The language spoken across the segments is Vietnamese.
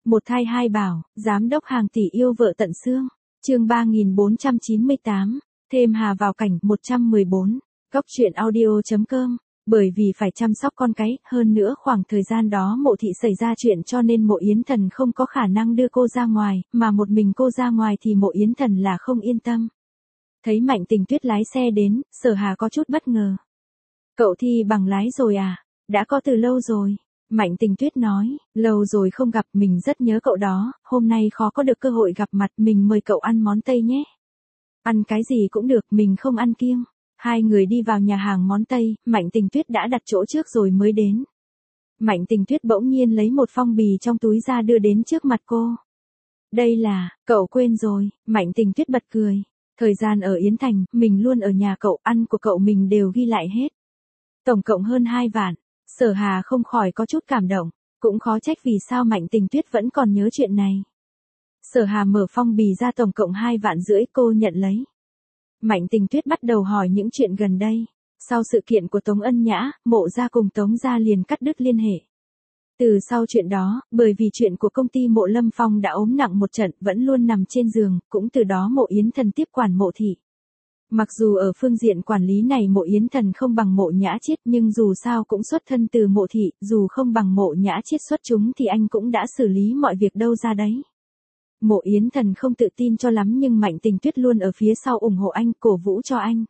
Một thai hai bảo, giám đốc hàng tỷ yêu vợ tận xương. Chương 3498, thêm Hà vào cảnh 114. Góc truyện audio.com. Bởi vì phải chăm sóc con cái, hơn nữa khoảng thời gian đó Mộ thị xảy ra chuyện cho nên Mộ Yến Thần không có khả năng đưa cô ra ngoài, mà một mình cô ra ngoài thì Mộ Yến Thần là không yên tâm. Thấy Mạnh Tình Tuyết lái xe đến, Sở Hà có chút bất ngờ. Cậu thi bằng lái rồi à? Đã có từ lâu rồi. Mạnh Tình Tuyết nói, lâu rồi không gặp, mình rất nhớ cậu đó, hôm nay khó có được cơ hội gặp mặt, mình mời cậu ăn món Tây nhé. Ăn cái gì cũng được, mình không ăn kiêng. Hai người đi vào nhà hàng món Tây, Mạnh Tình Tuyết đã đặt chỗ trước rồi mới đến. Mạnh Tình Tuyết bỗng nhiên lấy một phong bì trong túi ra đưa đến trước mặt cô. Đây là, cậu quên rồi, Mạnh Tình Tuyết bật cười. Thời gian ở Yến Thành, mình luôn ở nhà cậu, ăn của cậu mình đều ghi lại hết. Tổng cộng hơn 2 vạn. Sở Hà không khỏi có chút cảm động, cũng khó trách vì sao Mạnh Tình Tuyết vẫn còn nhớ chuyện này. Sở Hà mở phong bì ra, tổng cộng 2,5 vạn, cô nhận lấy. Mạnh Tình Tuyết bắt đầu hỏi những chuyện gần đây. Sau sự kiện của Tống Ân Nhã, Mộ gia cùng Tống gia liền cắt đứt liên hệ. Từ sau chuyện đó, bởi vì chuyện của công ty Mộ Lâm Phong đã ốm nặng một trận, vẫn luôn nằm trên giường, cũng từ đó Mộ Yến Thần tiếp quản Mộ thị. Mặc dù ở phương diện quản lý này Mộ Yến Thần không bằng Mộ Nhã Chiết, nhưng dù sao cũng xuất thân từ Mộ thị, dù không bằng Mộ Nhã Chiết xuất chúng thì anh cũng đã xử lý mọi việc đâu ra đấy. Mộ Yến Thần không tự tin cho lắm nhưng Mạnh Tình Tuyết luôn ở phía sau ủng hộ anh, cổ vũ cho anh.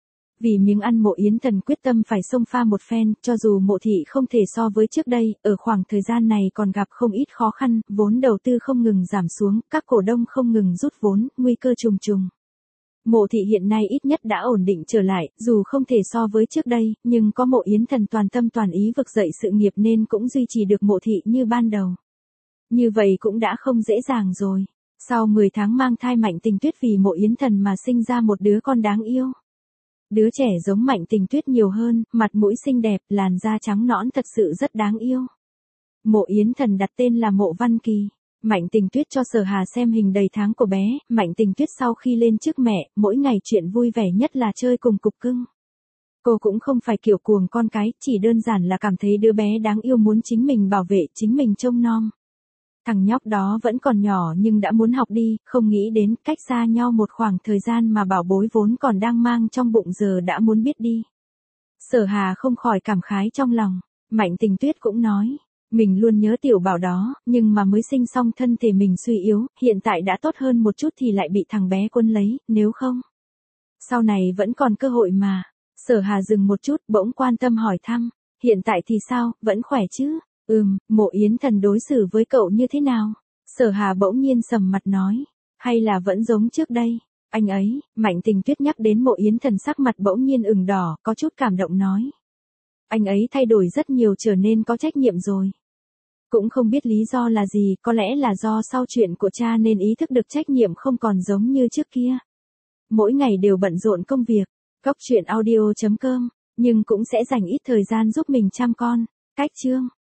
Vì miếng ăn Mộ Yến Thần quyết tâm phải xông pha một phen, cho dù Mộ thị không thể so với trước đây, ở khoảng thời gian này còn gặp không ít khó khăn, vốn đầu tư không ngừng giảm xuống, các cổ đông không ngừng rút vốn, nguy cơ trùng trùng. Mộ thị hiện nay ít nhất đã ổn định trở lại, dù không thể so với trước đây, nhưng có Mộ Yến Thần toàn tâm toàn ý vực dậy sự nghiệp nên cũng duy trì được Mộ thị như ban đầu. Như vậy cũng đã không dễ dàng rồi. Sau 10 tháng mang thai, Mạnh Tình Tuyết vì Mộ Yến Thần mà sinh ra một đứa con đáng yêu. Đứa trẻ giống Mạnh Tình Tuyết nhiều hơn, mặt mũi xinh đẹp, làn da trắng nõn, thật sự rất đáng yêu. Mộ Yến Thần đặt tên là Mộ Văn Kỳ. Mạnh Tình Tuyết cho Sở Hà xem hình đầy tháng của bé, Mạnh Tình Tuyết sau khi lên chức mẹ, mỗi ngày chuyện vui vẻ nhất là chơi cùng cục cưng. Cô cũng không phải kiểu cuồng con cái, chỉ đơn giản là cảm thấy đứa bé đáng yêu muốn chính mình bảo vệ, chính mình trông nom. Thằng nhóc đó vẫn còn nhỏ nhưng đã muốn học đi, không nghĩ đến cách xa nhau một khoảng thời gian mà bảo bối vốn còn đang mang trong bụng giờ đã muốn biết đi. Sở Hà không khỏi cảm khái trong lòng. Mạnh Tình Tuyết cũng nói, mình luôn nhớ tiểu bảo đó, nhưng mà mới sinh xong thân thể mình suy yếu, hiện tại đã tốt hơn một chút thì lại bị thằng bé quấn lấy, nếu không. Sau này vẫn còn cơ hội mà. Sở Hà dừng một chút, bỗng quan tâm hỏi thăm, hiện tại thì sao, vẫn khỏe chứ? Mộ Yến Thần đối xử với cậu như thế nào? Sở Hà bỗng nhiên sầm mặt nói, hay là vẫn giống trước đây? Anh ấy, Mạnh Tình Tuyết nhắc đến Mộ Yến Thần sắc mặt bỗng nhiên ửng đỏ, có chút cảm động nói. Anh ấy thay đổi rất nhiều, trở nên có trách nhiệm rồi. Cũng không biết lý do là gì, có lẽ là do sau chuyện của cha nên ý thức được trách nhiệm không còn giống như trước kia. Mỗi ngày đều bận rộn công việc, góc truyện audio.com, nhưng cũng sẽ dành ít thời gian giúp mình chăm con. Cách chương